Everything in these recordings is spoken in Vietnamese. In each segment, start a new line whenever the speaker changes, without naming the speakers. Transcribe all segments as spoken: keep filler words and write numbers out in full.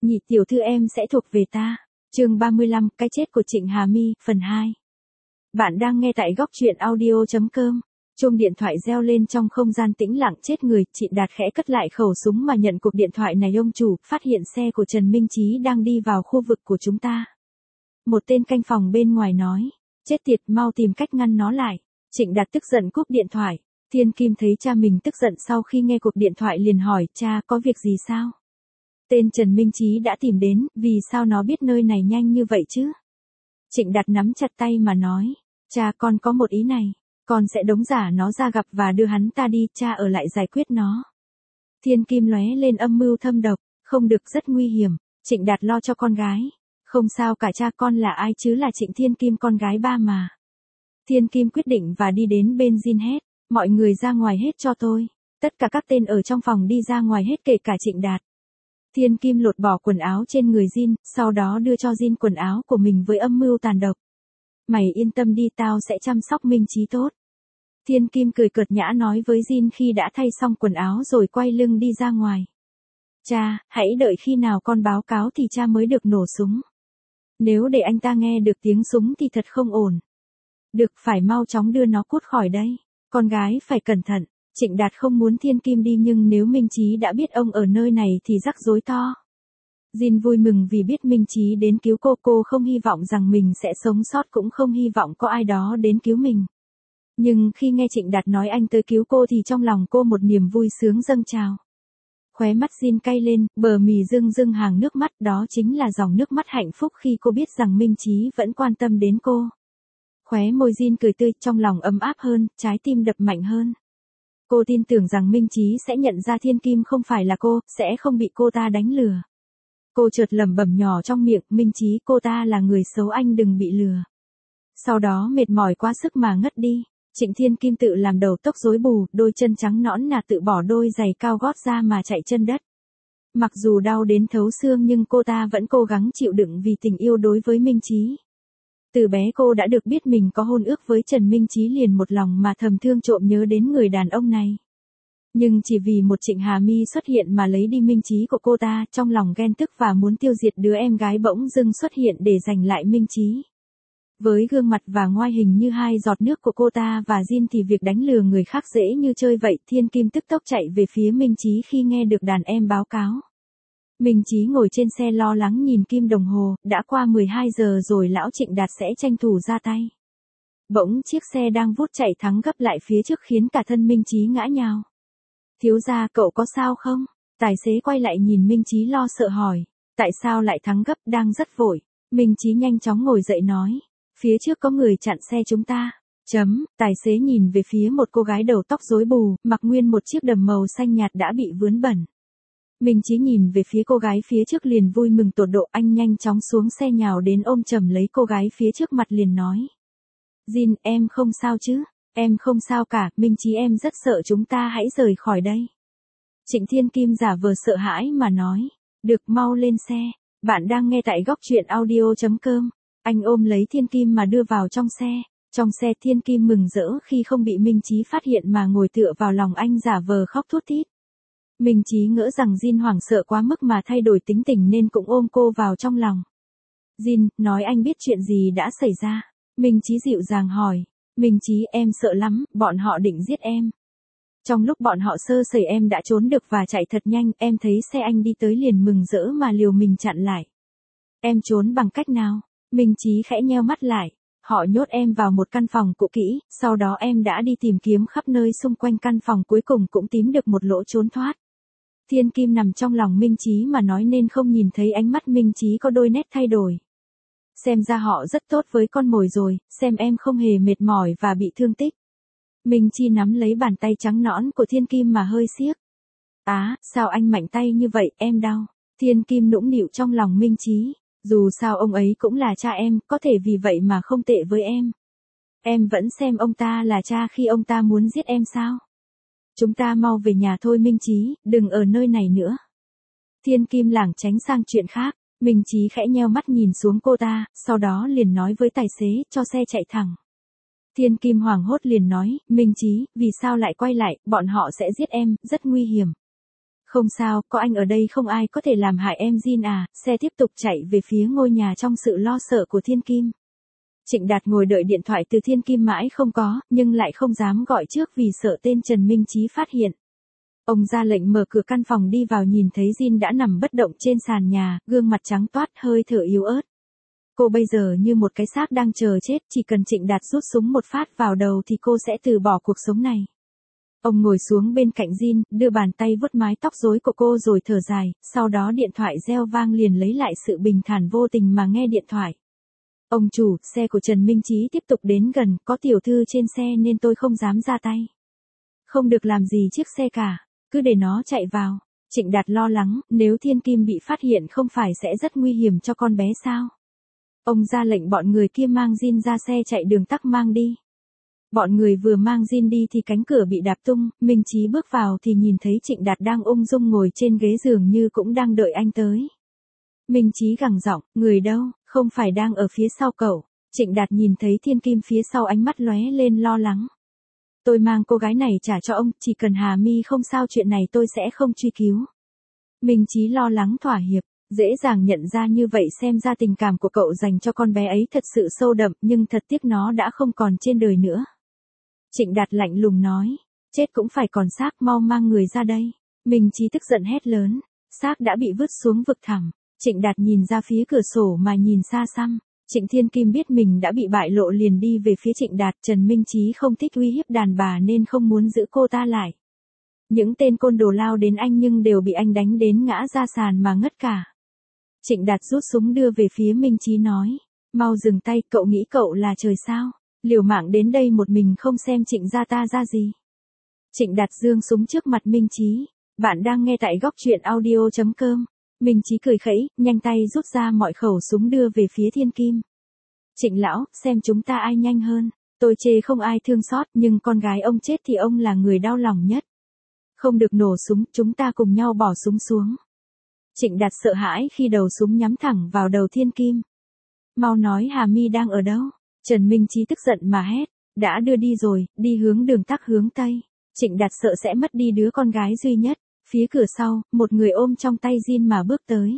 Nhị tiểu thư em sẽ thuộc về ta. Chương ba mươi lăm, cái chết của Trịnh Hà My, phần hai. Bạn đang nghe tại góc truyện audio chấm com. Chuông điện thoại reo lên trong không gian tĩnh lặng chết người, chị Đạt khẽ cất lại khẩu súng mà nhận cuộc điện thoại này. Ông chủ, phát hiện xe của Trần Minh Chí đang đi vào khu vực của chúng ta. Một tên canh phòng bên ngoài nói, chết tiệt, mau tìm cách ngăn nó lại. Trịnh Đạt tức giận cúp điện thoại. Thiên Kim thấy cha mình tức giận sau khi nghe cuộc điện thoại liền hỏi, cha, có việc gì sao? Tên Trần Minh Chí đã tìm đến, vì sao nó biết nơi này nhanh như vậy chứ? Trịnh Đạt nắm chặt tay mà nói, cha, con có một ý này, con sẽ đóng giả nó ra gặp và đưa hắn ta đi, cha ở lại giải quyết nó. Thiên Kim lóe lên âm mưu thâm độc, không được, rất nguy hiểm. Trịnh Đạt lo cho con gái, không sao cả cha, con là ai chứ, là Trịnh Thiên Kim, con gái ba mà. Thiên Kim quyết định và đi đến bên Jin hét, mọi người ra ngoài hết cho tôi. Tất cả các tên ở trong phòng đi ra ngoài hết, kể cả Trịnh Đạt. Thiên Kim lột bỏ quần áo trên người Jin, sau đó đưa cho Jin quần áo của mình với âm mưu tàn độc. Mày yên tâm đi, tao sẽ chăm sóc Minh Chí tốt. Thiên Kim cười cợt nhã nói với Jin khi đã thay xong quần áo rồi quay lưng đi ra ngoài. Cha, hãy đợi khi nào con báo cáo thì cha mới được nổ súng. Nếu để anh ta nghe được tiếng súng thì thật không ổn. Được, phải mau chóng đưa nó cút khỏi đây. Con gái phải cẩn thận. Trịnh Đạt không muốn Thiên Kim đi, nhưng nếu Minh Chí đã biết ông ở nơi này thì rắc rối to. Jin vui mừng vì biết Minh Chí đến cứu cô, cô không hy vọng rằng mình sẽ sống sót, cũng không hy vọng có ai đó đến cứu mình. Nhưng khi nghe Trịnh Đạt nói anh tới cứu cô thì trong lòng cô một niềm vui sướng dâng trào. Khóe mắt Jin cay lên, bờ mì rưng rưng hàng nước mắt, đó chính là dòng nước mắt hạnh phúc khi cô biết rằng Minh Chí vẫn quan tâm đến cô. Khóe môi Jin cười tươi, trong lòng ấm áp hơn, trái tim đập mạnh hơn. Cô tin tưởng rằng Minh Chí sẽ nhận ra Thiên Kim không phải là cô, sẽ không bị cô ta đánh lừa. Cô chợt lẩm bẩm nhỏ trong miệng, Minh Chí, cô ta là người xấu, anh đừng bị lừa. Sau đó mệt mỏi quá sức mà ngất đi. Trịnh Thiên Kim tự làm đầu tóc rối bù, đôi chân trắng nõn nà tự bỏ đôi giày cao gót ra mà chạy chân đất. Mặc dù đau đến thấu xương nhưng cô ta vẫn cố gắng chịu đựng vì tình yêu đối với Minh Chí. Từ bé cô đã được biết mình có hôn ước với Trần Minh Chí, liền một lòng mà thầm thương trộm nhớ đến người đàn ông này. Nhưng chỉ vì một Trịnh Hà My xuất hiện mà lấy đi Minh Chí của cô ta, trong lòng ghen tức và muốn tiêu diệt đứa em gái bỗng dưng xuất hiện để giành lại Minh Chí. Với gương mặt và ngoại hình như hai giọt nước của cô ta và Jin thì việc đánh lừa người khác dễ như chơi vậy. Thiên Kim tức tốc chạy về phía Minh Chí khi nghe được đàn em báo cáo. Minh Chí ngồi trên xe lo lắng nhìn kim đồng hồ, đã qua mười hai giờ rồi, lão Trịnh Đạt sẽ tranh thủ ra tay. Bỗng chiếc xe đang vút chạy thắng gấp lại phía trước khiến cả thân Minh Chí ngã nhào. Thiếu gia, cậu có sao không? Tài xế quay lại nhìn Minh Chí lo sợ hỏi. Tại sao lại thắng gấp, đang rất vội. Minh Chí nhanh chóng ngồi dậy nói. Phía trước có người chặn xe chúng ta. Chấm, tài xế nhìn về phía một cô gái đầu tóc rối bù, mặc nguyên một chiếc đầm màu xanh nhạt đã bị vướng bẩn. Minh Chí nhìn về phía cô gái phía trước liền vui mừng tột độ, anh nhanh chóng xuống xe nhào đến ôm chầm lấy cô gái phía trước mặt liền nói. Jin, em không sao chứ? Em không sao cả, Minh Chí, em rất sợ, chúng ta hãy rời khỏi đây. Trịnh Thiên Kim giả vờ sợ hãi mà nói. Được, mau lên xe. Bạn đang nghe tại góc truyện audio chấm com. Anh ôm lấy Thiên Kim mà đưa vào trong xe. Trong xe Thiên Kim mừng rỡ khi không bị Minh Chí phát hiện mà ngồi tựa vào lòng anh giả vờ khóc thút thít. Minh Chí ngỡ rằng Jin hoảng sợ quá mức mà thay đổi tính tình nên cũng ôm cô vào trong lòng. Jin, nói anh biết chuyện gì đã xảy ra. Minh Chí dịu dàng hỏi. Minh Chí, em sợ lắm, bọn họ định giết em. Trong lúc bọn họ sơ sẩy em đã trốn được và chạy thật nhanh, em thấy xe anh đi tới liền mừng rỡ mà liều mình chặn lại. Em trốn bằng cách nào? Minh Chí khẽ nheo mắt lại. Họ nhốt em vào một căn phòng cũ kỹ, sau đó em đã đi tìm kiếm khắp nơi xung quanh căn phòng, cuối cùng cũng tìm được một lỗ trốn thoát. Thiên Kim nằm trong lòng Minh Chí mà nói nên không nhìn thấy ánh mắt Minh Chí có đôi nét thay đổi. Xem ra họ rất tốt với con mồi rồi, xem em không hề mệt mỏi và bị thương tích. Minh Chí nắm lấy bàn tay trắng nõn của Thiên Kim mà hơi siết. Á, sao anh mạnh tay như vậy, em đau. Thiên Kim nũng nịu trong lòng Minh Chí. Dù sao ông ấy cũng là cha em, có thể vì vậy mà không tệ với em. Em vẫn xem ông ta là cha khi ông ta muốn giết em sao? Chúng ta mau về nhà thôi Minh Chí, đừng ở nơi này nữa. Thiên Kim lảng tránh sang chuyện khác. Minh Chí khẽ nheo mắt nhìn xuống cô ta, sau đó liền nói với tài xế, cho xe chạy thẳng. Thiên Kim hoảng hốt liền nói, Minh Chí, vì sao lại quay lại, bọn họ sẽ giết em, rất nguy hiểm. Không sao, có anh ở đây không ai có thể làm hại em Jin à, xe tiếp tục chạy về phía ngôi nhà trong sự lo sợ của Thiên Kim. Trịnh Đạt ngồi đợi điện thoại từ Thiên Kim mãi không có, nhưng lại không dám gọi trước vì sợ tên Trần Minh Chí phát hiện. Ông ra lệnh mở cửa căn phòng đi vào nhìn thấy Jin đã nằm bất động trên sàn nhà, gương mặt trắng toát hơi thở yếu ớt. Cô bây giờ như một cái xác đang chờ chết, chỉ cần Trịnh Đạt rút súng một phát vào đầu thì cô sẽ từ bỏ cuộc sống này. Ông ngồi xuống bên cạnh Jin, đưa bàn tay vuốt mái tóc rối của cô rồi thở dài, sau đó điện thoại reo vang liền lấy lại sự bình thản vô tình mà nghe điện thoại. Ông chủ, xe của Trần Minh Chí tiếp tục đến gần, có tiểu thư trên xe nên tôi không dám ra tay. Không được làm gì chiếc xe cả, cứ để nó chạy vào. Trịnh Đạt lo lắng, nếu Thiên Kim bị phát hiện không phải sẽ rất nguy hiểm cho con bé sao? Ông ra lệnh bọn người kia mang Jin ra xe chạy đường tắc mang đi. Bọn người vừa mang Jin đi thì cánh cửa bị đạp tung, Minh Chí bước vào thì nhìn thấy Trịnh Đạt đang ung dung ngồi trên ghế giường như cũng đang đợi anh tới. Minh Chí gằn giọng, người đâu, không phải đang ở phía sau cậu. Trịnh Đạt nhìn thấy Thiên Kim phía sau ánh mắt lóe lên lo lắng. Tôi mang cô gái này trả cho ông, chỉ cần Hà Mi không sao chuyện này tôi sẽ không truy cứu. Minh Chí lo lắng thỏa hiệp, dễ dàng nhận ra như vậy xem ra tình cảm của cậu dành cho con bé ấy thật sự sâu đậm nhưng thật tiếc nó đã không còn trên đời nữa. Trịnh Đạt lạnh lùng nói, chết cũng phải còn xác, mau mang người ra đây. Minh Chí tức giận hét lớn, xác đã bị vứt xuống vực thẳm. Trịnh Đạt nhìn ra phía cửa sổ mà nhìn xa xăm. Trịnh Thiên Kim biết mình đã bị bại lộ liền đi về phía Trịnh Đạt. Trần Minh Chí không thích uy hiếp đàn bà nên không muốn giữ cô ta lại. Những tên côn đồ lao đến anh nhưng đều bị anh đánh đến ngã ra sàn mà ngất cả. Trịnh Đạt rút súng đưa về phía Minh Chí nói, mau dừng tay, cậu nghĩ cậu là trời sao? Liều mạng đến đây một mình không xem Trịnh gia ta ra gì. Trịnh Đạt giương súng trước mặt Minh Chí. Bạn đang nghe tại góc truyện audio chấm com. Minh Chí cười khẩy, nhanh tay rút ra mọi khẩu súng đưa về phía Thiên Kim. Trịnh lão, xem chúng ta ai nhanh hơn. Tôi chê không ai thương xót nhưng con gái ông chết thì ông là người đau lòng nhất. Không được nổ súng, chúng ta cùng nhau bỏ súng xuống. Trịnh Đạt sợ hãi khi đầu súng nhắm thẳng vào đầu Thiên Kim. Mau nói Hà Mi đang ở đâu? Trần Minh Chí tức giận mà hét, đã đưa đi rồi, đi hướng đường tắc hướng Tây. Trịnh Đạt sợ sẽ mất đi đứa con gái duy nhất. Phía cửa sau, một người ôm trong tay Jin mà bước tới.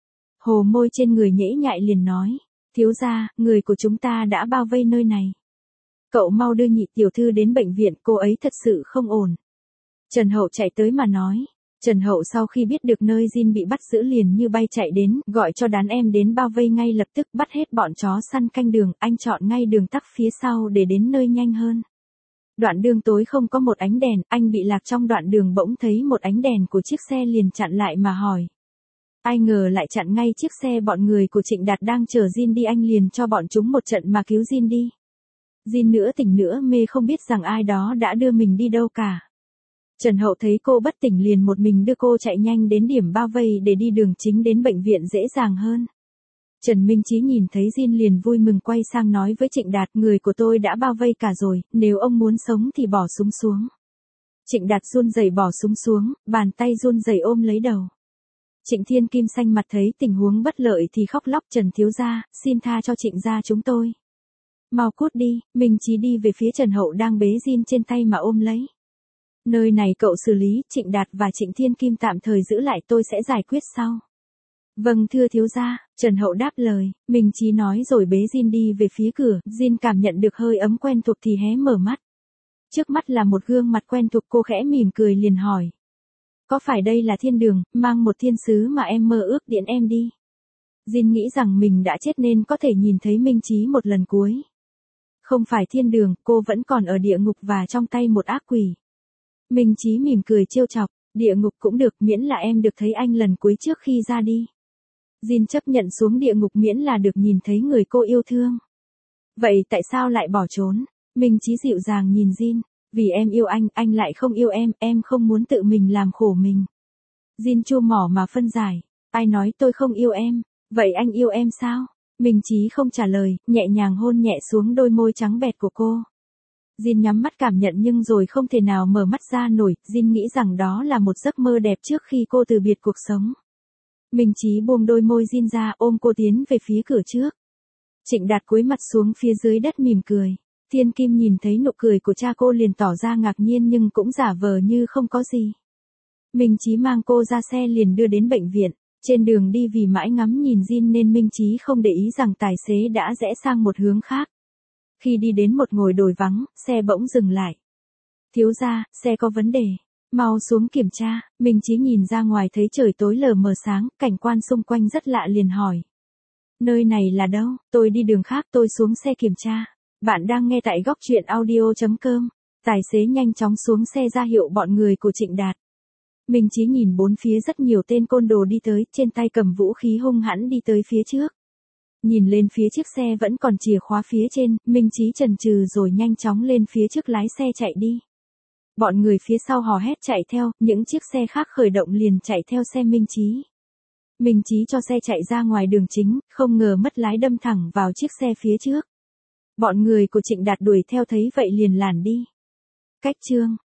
Hồ môi trên người nhễ nhại liền nói, thiếu gia, người của chúng ta đã bao vây nơi này. Cậu mau đưa nhị tiểu thư đến bệnh viện, cô ấy thật sự không ổn. Trần Hậu chạy tới mà nói. Trần Hậu sau khi biết được nơi Jin bị bắt giữ liền như bay chạy đến, gọi cho đàn em đến bao vây ngay lập tức bắt hết bọn chó săn canh đường, anh chọn ngay đường tắc phía sau để đến nơi nhanh hơn. Đoạn đường tối không có một ánh đèn, anh bị lạc trong đoạn đường bỗng thấy một ánh đèn của chiếc xe liền chặn lại mà hỏi. Ai ngờ lại chặn ngay chiếc xe bọn người của Trịnh Đạt đang chờ Jin đi, anh liền cho bọn chúng một trận mà cứu Jin đi. Jin nữa tỉnh nữa mê không biết rằng ai đó đã đưa mình đi đâu cả. Trần Hậu thấy cô bất tỉnh liền một mình đưa cô chạy nhanh đến điểm bao vây để đi đường chính đến bệnh viện dễ dàng hơn. Trần Minh Chí nhìn thấy Jin liền vui mừng quay sang nói với Trịnh Đạt, người của tôi đã bao vây cả rồi, nếu ông muốn sống thì bỏ súng xuống. Trịnh Đạt run rẩy bỏ súng xuống, bàn tay run rẩy ôm lấy đầu. Trịnh Thiên Kim xanh mặt thấy tình huống bất lợi thì khóc lóc, Trần thiếu gia, xin tha cho Trịnh gia chúng tôi. Mau cút đi, Minh Chí đi về phía Trần Hậu đang bế Jin trên tay mà ôm lấy. Nơi này cậu xử lý, Trịnh Đạt và Trịnh Thiên Kim tạm thời giữ lại, tôi sẽ giải quyết sau. Vâng thưa thiếu gia, Trần Hậu đáp lời, Minh Chí nói rồi bế Jin đi về phía cửa, Jin cảm nhận được hơi ấm quen thuộc thì hé mở mắt. Trước mắt là một gương mặt quen thuộc, cô khẽ mỉm cười liền hỏi. Có phải đây là thiên đường, mang một thiên sứ mà em mơ ước điện em đi? Jin nghĩ rằng mình đã chết nên có thể nhìn thấy Minh Chí một lần cuối. Không phải thiên đường, cô vẫn còn ở địa ngục và trong tay một ác quỷ. Minh Chí mỉm cười trêu chọc, địa ngục cũng được miễn là em được thấy anh lần cuối trước khi ra đi. Jin chấp nhận xuống địa ngục miễn là được nhìn thấy người cô yêu thương. Vậy tại sao lại bỏ trốn? Minh Chí dịu dàng nhìn Jin, vì em yêu anh, anh lại không yêu em, em không muốn tự mình làm khổ mình. Jin chua mỏ mà phân giải, ai nói tôi không yêu em, vậy anh yêu em sao? Minh Chí không trả lời, nhẹ nhàng hôn nhẹ xuống đôi môi trắng bẹt của cô. Jin nhắm mắt cảm nhận nhưng rồi không thể nào mở mắt ra nổi, Jin nghĩ rằng đó là một giấc mơ đẹp trước khi cô từ biệt cuộc sống. Minh Chí buông đôi môi Jin ra ôm cô tiến về phía cửa trước. Trịnh Đạt cúi mặt xuống phía dưới đất mỉm cười. Thiên Kim nhìn thấy nụ cười của cha cô liền tỏ ra ngạc nhiên nhưng cũng giả vờ như không có gì. Minh Chí mang cô ra xe liền đưa đến bệnh viện. Trên đường đi vì mãi ngắm nhìn Jin nên Minh Chí không để ý rằng tài xế đã rẽ sang một hướng khác. Khi đi đến một ngồi đồi vắng, xe bỗng dừng lại. Thiếu gia, xe có vấn đề. Mau xuống kiểm tra. Minh Chí nhìn ra ngoài thấy trời tối lờ mờ sáng, cảnh quan xung quanh rất lạ liền hỏi. Nơi này là đâu? Tôi đi đường khác, tôi xuống xe kiểm tra. Bạn đang nghe tại góc truyện audio chấm com. Tài xế nhanh chóng xuống xe ra hiệu bọn người của Trịnh Đạt. Minh Chí nhìn bốn phía rất nhiều tên côn đồ đi tới, trên tay cầm vũ khí hung hãn đi tới phía trước. Nhìn lên phía chiếc xe vẫn còn chìa khóa phía trên, Minh Chí chần chừ rồi nhanh chóng lên phía trước lái xe chạy đi. Bọn người phía sau hò hét chạy theo, những chiếc xe khác khởi động liền chạy theo xe Minh Chí. Minh Chí cho xe chạy ra ngoài đường chính, không ngờ mất lái đâm thẳng vào chiếc xe phía trước. Bọn người của Trịnh Đạt đuổi theo thấy vậy liền làn đi. Cách chương